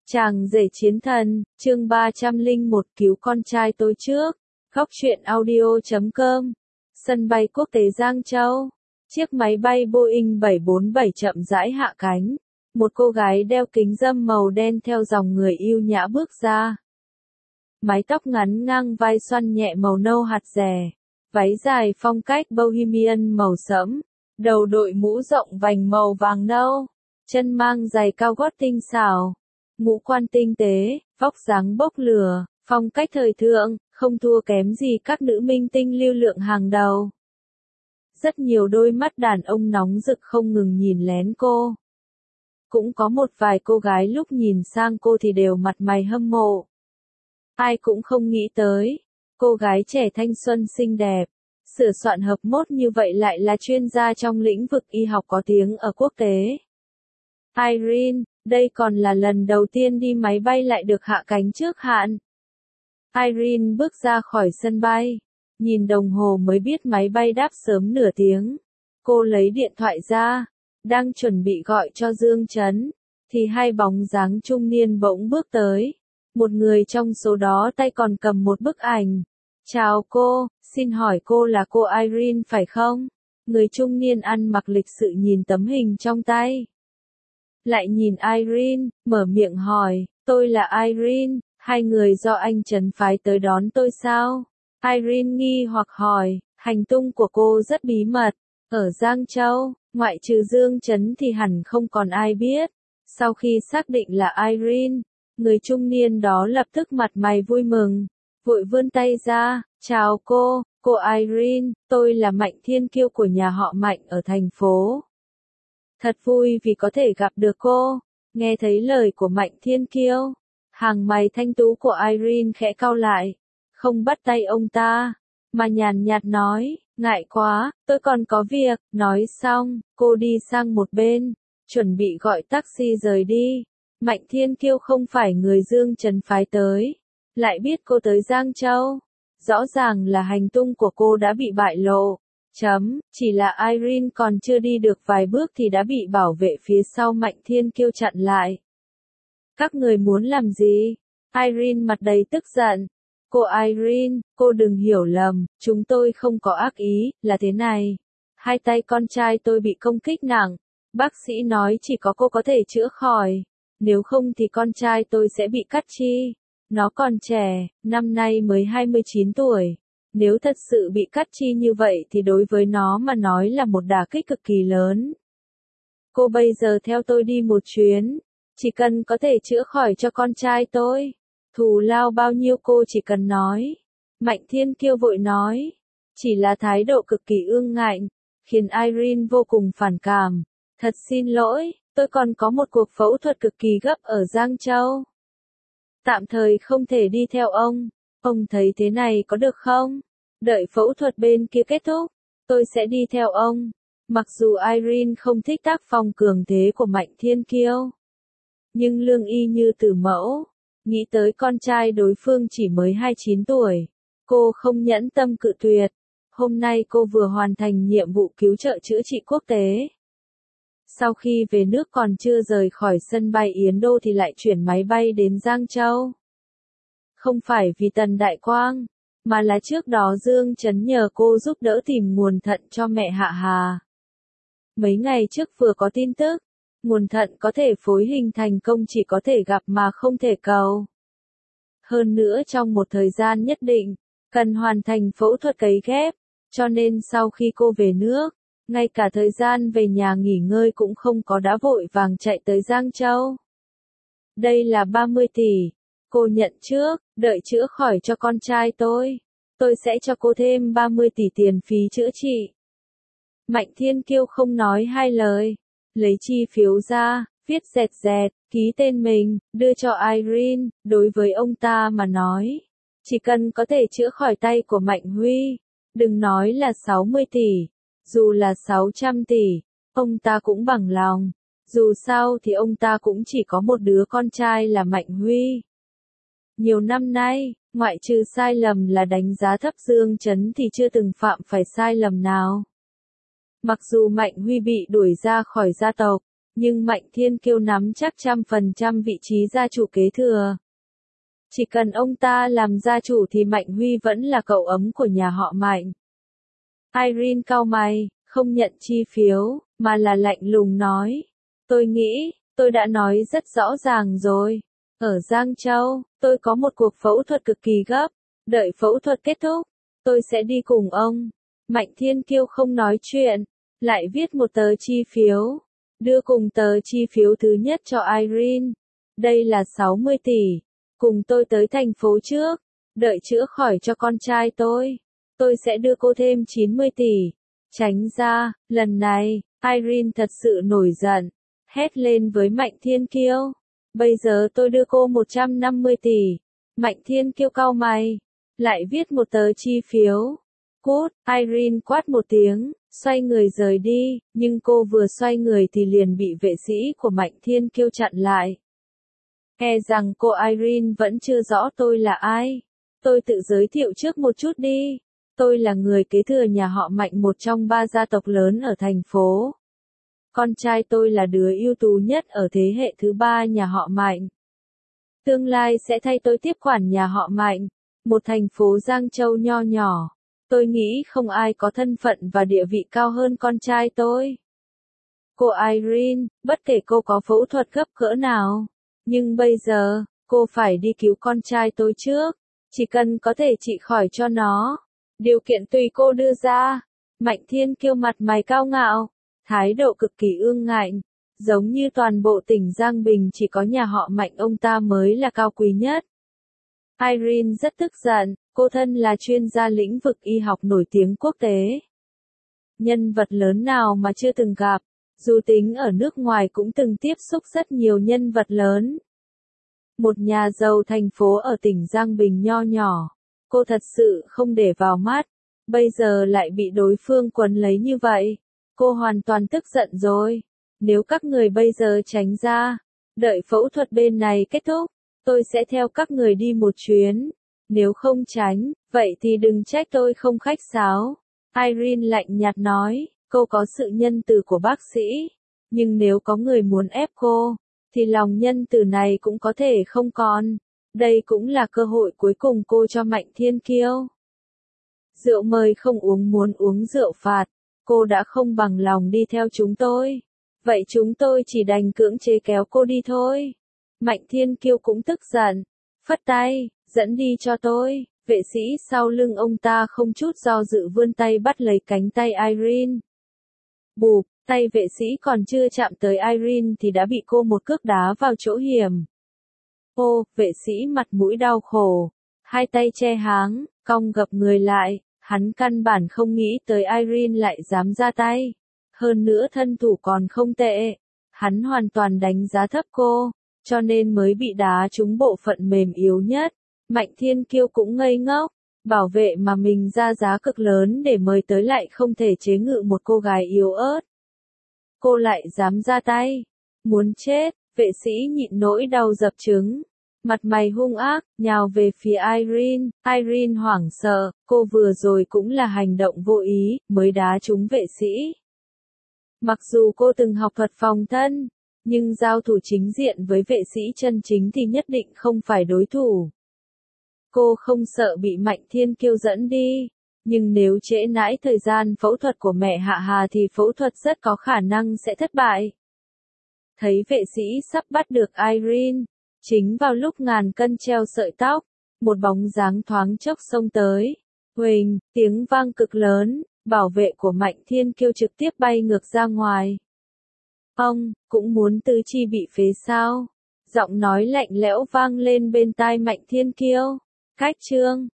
Chàng rể chiến thần, chương 301 cứu con trai tôi trước. Góc truyện audio.com. Sân bay quốc tế Giang Châu. Chiếc máy bay Boeing 747 chậm rãi hạ cánh. Một cô gái đeo kính râm màu đen theo dòng người yêu nhã bước ra. Mái tóc ngắn ngang vai xoăn nhẹ màu nâu hạt rẻ. Váy dài phong cách bohemian màu sẫm. Đầu đội mũ rộng vành màu vàng nâu. Chân mang giày cao gót tinh xảo. Ngũ quan tinh tế, vóc dáng bốc lửa, phong cách thời thượng, không thua kém gì các nữ minh tinh lưu lượng hàng đầu. Rất nhiều đôi mắt đàn ông nóng rực không ngừng nhìn lén cô. Cũng có một vài cô gái lúc nhìn sang cô thì đều mặt mày hâm mộ. Ai cũng không nghĩ tới, cô gái trẻ thanh xuân xinh đẹp, sửa soạn hợp mốt như vậy lại là chuyên gia trong lĩnh vực y học có tiếng ở quốc tế. Irene, đây còn là lần đầu tiên đi máy bay lại được hạ cánh trước hạn. Irene bước ra khỏi sân bay, nhìn đồng hồ mới biết máy bay đáp sớm nửa tiếng. Cô lấy điện thoại ra, đang chuẩn bị gọi cho Dương Chấn, thì hai bóng dáng trung niên bỗng bước tới. Một người trong số đó tay còn cầm một bức ảnh. Chào cô, xin hỏi cô là cô Irene phải không? Người trung niên ăn mặc lịch sự nhìn tấm hình trong tay. Lại nhìn Irene, mở miệng hỏi, tôi là Irene, hai người do anh Trấn phái tới đón tôi sao? Irene nghi hoặc hỏi, hành tung của cô rất bí mật, ở Giang Châu, ngoại trừ Dương Trấn thì hẳn không còn ai biết. Sau khi xác định là Irene, người trung niên đó lập tức mặt mày vui mừng, vội vươn tay ra, chào cô Irene, tôi là Mạnh Thiên Kiêu của nhà họ Mạnh ở thành phố. Thật vui vì có thể gặp được cô. Nghe thấy lời của Mạnh Thiên Kiêu, hàng mày thanh tú của Irene khẽ cau lại, không bắt tay ông ta, mà nhàn nhạt nói, ngại quá, tôi còn có việc. Nói xong, cô đi sang một bên, chuẩn bị gọi taxi rời đi. Mạnh Thiên Kiêu không phải người Dương Trấn phái tới, lại biết cô tới Giang Châu. Rõ ràng là hành tung của cô đã bị bại lộ. Chỉ là Irene còn chưa đi được vài bước thì đã bị bảo vệ phía sau Mạnh Thiên Kiêu chặn lại. Các người muốn làm gì? Irene mặt đầy tức giận. Cô Irene, cô đừng hiểu lầm, chúng tôi không có ác ý, là thế này. Hai tay con trai tôi bị công kích nặng. Bác sĩ nói chỉ có cô có thể chữa khỏi. Nếu không thì con trai tôi sẽ bị cắt chi. Nó còn trẻ, năm nay mới 29 tuổi. Nếu thật sự bị cắt chi như vậy thì đối với nó mà nói là một đả kích cực kỳ lớn. Cô bây giờ theo tôi đi một chuyến, chỉ cần có thể chữa khỏi cho con trai tôi. Thù lao bao nhiêu cô chỉ cần nói. Mạnh Thiên Kiêu vội nói. Chỉ là thái độ cực kỳ ương ngạnh, khiến Irene vô cùng phản cảm. Thật xin lỗi, tôi còn có một cuộc phẫu thuật cực kỳ gấp ở Giang Châu. Tạm thời không thể đi theo ông. Ông thấy thế này có được không? Đợi phẫu thuật bên kia kết thúc, tôi sẽ đi theo ông. Mặc dù Irene không thích tác phong cường thế của Mạnh Thiên Kiêu, nhưng lương y như tử mẫu, nghĩ tới con trai đối phương chỉ mới 29 tuổi, cô không nhẫn tâm cự tuyệt. Hôm nay cô vừa hoàn thành nhiệm vụ cứu trợ chữa trị quốc tế. Sau khi về nước còn chưa rời khỏi sân bay Yến Đô thì lại chuyển máy bay đến Giang Châu. Không phải vì Tần Đại Quang, mà là trước đó Dương Trấn nhờ cô giúp đỡ tìm nguồn thận cho mẹ Hạ Hà. Mấy ngày trước vừa có tin tức, nguồn thận có thể phối hình thành công chỉ có thể gặp mà không thể cầu. Hơn nữa trong một thời gian nhất định, cần hoàn thành phẫu thuật cấy ghép, cho nên sau khi cô về nước, ngay cả thời gian về nhà nghỉ ngơi cũng không có, đã vội vàng chạy tới Giang Châu. Đây là 30 tỷ. Cô nhận trước, đợi chữa khỏi cho con trai tôi sẽ cho cô thêm 30 tỷ tiền phí chữa trị. Mạnh Thiên Kiêu không nói hai lời, lấy chi phiếu ra, viết dẹt dẹt, ký tên mình, đưa cho Irene. Đối với ông ta mà nói, chỉ cần có thể chữa khỏi tay của Mạnh Huy, đừng nói là 60 tỷ, dù là 600 tỷ, ông ta cũng bằng lòng. Dù sao thì ông ta cũng chỉ có một đứa con trai là Mạnh Huy. Nhiều năm nay, ngoại trừ sai lầm là đánh giá thấp Dương Trấn thì chưa từng phạm phải sai lầm nào. Mặc dù Mạnh Huy bị đuổi ra khỏi gia tộc, Nhưng Mạnh Thiên Kiêu nắm chắc 100% vị trí gia chủ kế thừa. Chỉ cần ông ta làm gia chủ thì Mạnh Huy vẫn là cậu ấm của nhà họ Mạnh. Irene cau mày, không nhận chi phiếu, mà là lạnh lùng nói. Tôi nghĩ, tôi đã nói rất rõ ràng rồi. Ở Giang Châu, tôi có một cuộc phẫu thuật cực kỳ gấp. Đợi phẫu thuật kết thúc, tôi sẽ đi cùng ông. Mạnh Thiên Kiêu không nói chuyện, lại viết một tờ chi phiếu. Đưa cùng tờ chi phiếu thứ nhất cho Irene. Đây là 60 tỷ. Cùng tôi tới thành phố trước. Đợi chữa khỏi cho con trai tôi sẽ đưa cô thêm 90 tỷ. Tránh ra, lần này, Irene thật sự nổi giận. Hét lên với Mạnh Thiên Kiêu. Bây giờ tôi đưa cô 150 tỷ. Mạnh Thiên Kiêu cau mày. Lại viết một tờ chi phiếu. Cút, Irene quát một tiếng, xoay người rời đi, nhưng cô vừa xoay người thì liền bị vệ sĩ của Mạnh Thiên Kiêu chặn lại. E rằng cô Irene vẫn chưa rõ tôi là ai. Tôi tự giới thiệu trước một chút đi. Tôi là người kế thừa nhà họ Mạnh, một trong 3 gia tộc lớn ở thành phố. Con trai tôi là đứa ưu tú nhất ở thế hệ thứ 3 nhà họ Mạnh. Tương lai sẽ thay tôi tiếp quản nhà họ Mạnh, một thành phố Giang Châu nho nhỏ. Tôi nghĩ không ai có thân phận và địa vị cao hơn con trai tôi. Cô Irene, bất kể cô có phẫu thuật gấp cỡ nào, nhưng bây giờ, cô phải đi cứu con trai tôi trước. Chỉ cần có thể trị khỏi cho nó. Điều kiện tùy cô đưa ra. Mạnh Thiên Kiêu mặt mày cao ngạo, thái độ cực kỳ ương ngạnh, giống như toàn bộ tỉnh Giang Bình chỉ có nhà họ Mạnh ông ta mới là cao quý nhất. Irene rất tức giận, cô thân là chuyên gia lĩnh vực y học nổi tiếng quốc tế. Nhân vật lớn nào mà chưa từng gặp, dù tính ở nước ngoài cũng từng tiếp xúc rất nhiều nhân vật lớn. Một nhà giàu thành phố ở tỉnh Giang Bình nho nhỏ, cô thật sự không để vào mắt, bây giờ lại bị đối phương quấn lấy như vậy. Cô hoàn toàn tức giận rồi. Nếu các người bây giờ tránh ra, đợi phẫu thuật bên này kết thúc, tôi sẽ theo các người đi một chuyến. Nếu không tránh, vậy thì đừng trách tôi không khách sáo. Irene lạnh nhạt nói, cô có sự nhân từ của bác sĩ. Nhưng nếu có người muốn ép cô, thì lòng nhân từ này cũng có thể không còn. Đây cũng là cơ hội cuối cùng cô cho Mạnh Thiên Kiêu. Rượu mời không uống, muốn uống rượu phạt. Cô đã không bằng lòng đi theo chúng tôi. Vậy chúng tôi chỉ đành cưỡng chế kéo cô đi thôi. Mạnh Thiên Kiêu cũng tức giận. Phất tay, dẫn đi cho tôi. Vệ sĩ sau lưng ông ta không chút do dự vươn tay bắt lấy cánh tay Irene. Bụp, tay vệ sĩ còn chưa chạm tới Irene thì đã bị cô một cước đá vào chỗ hiểm. Ô, vệ sĩ mặt mũi đau khổ. Hai tay che háng, cong gập người lại. Hắn căn bản không nghĩ tới Irene lại dám ra tay. Hơn nữa thân thủ còn không tệ. Hắn hoàn toàn đánh giá thấp cô, cho nên mới bị đá trúng bộ phận mềm yếu nhất. Mạnh Thiên Kiêu cũng ngây ngốc. Bảo vệ mà mình ra giá cực lớn để mời tới lại không thể chế ngự một cô gái yếu ớt. Cô lại dám ra tay. Muốn chết, vệ sĩ nhịn nỗi đau dập trứng. Mặt mày hung ác, nhào về phía Irene. Irene hoảng sợ, cô vừa rồi cũng là hành động vô ý, mới đá trúng vệ sĩ. Mặc dù cô từng học thuật phòng thân, nhưng giao thủ chính diện với vệ sĩ chân chính thì nhất định không phải đối thủ. Cô không sợ bị Mạnh Thiên Kiêu dẫn đi, nhưng nếu trễ nãi thời gian phẫu thuật của mẹ Hạ Hà thì phẫu thuật rất có khả năng sẽ thất bại. Thấy vệ sĩ sắp bắt được Irene, chính vào lúc ngàn cân treo sợi tóc, một bóng dáng thoáng chốc xông tới. Huỳnh, tiếng vang cực lớn, bảo vệ của Mạnh Thiên Kiêu trực tiếp bay ngược ra ngoài. Ông, cũng muốn tứ chi bị phế sao? Giọng nói lạnh lẽo vang lên bên tai Mạnh Thiên Kiêu. Cách chương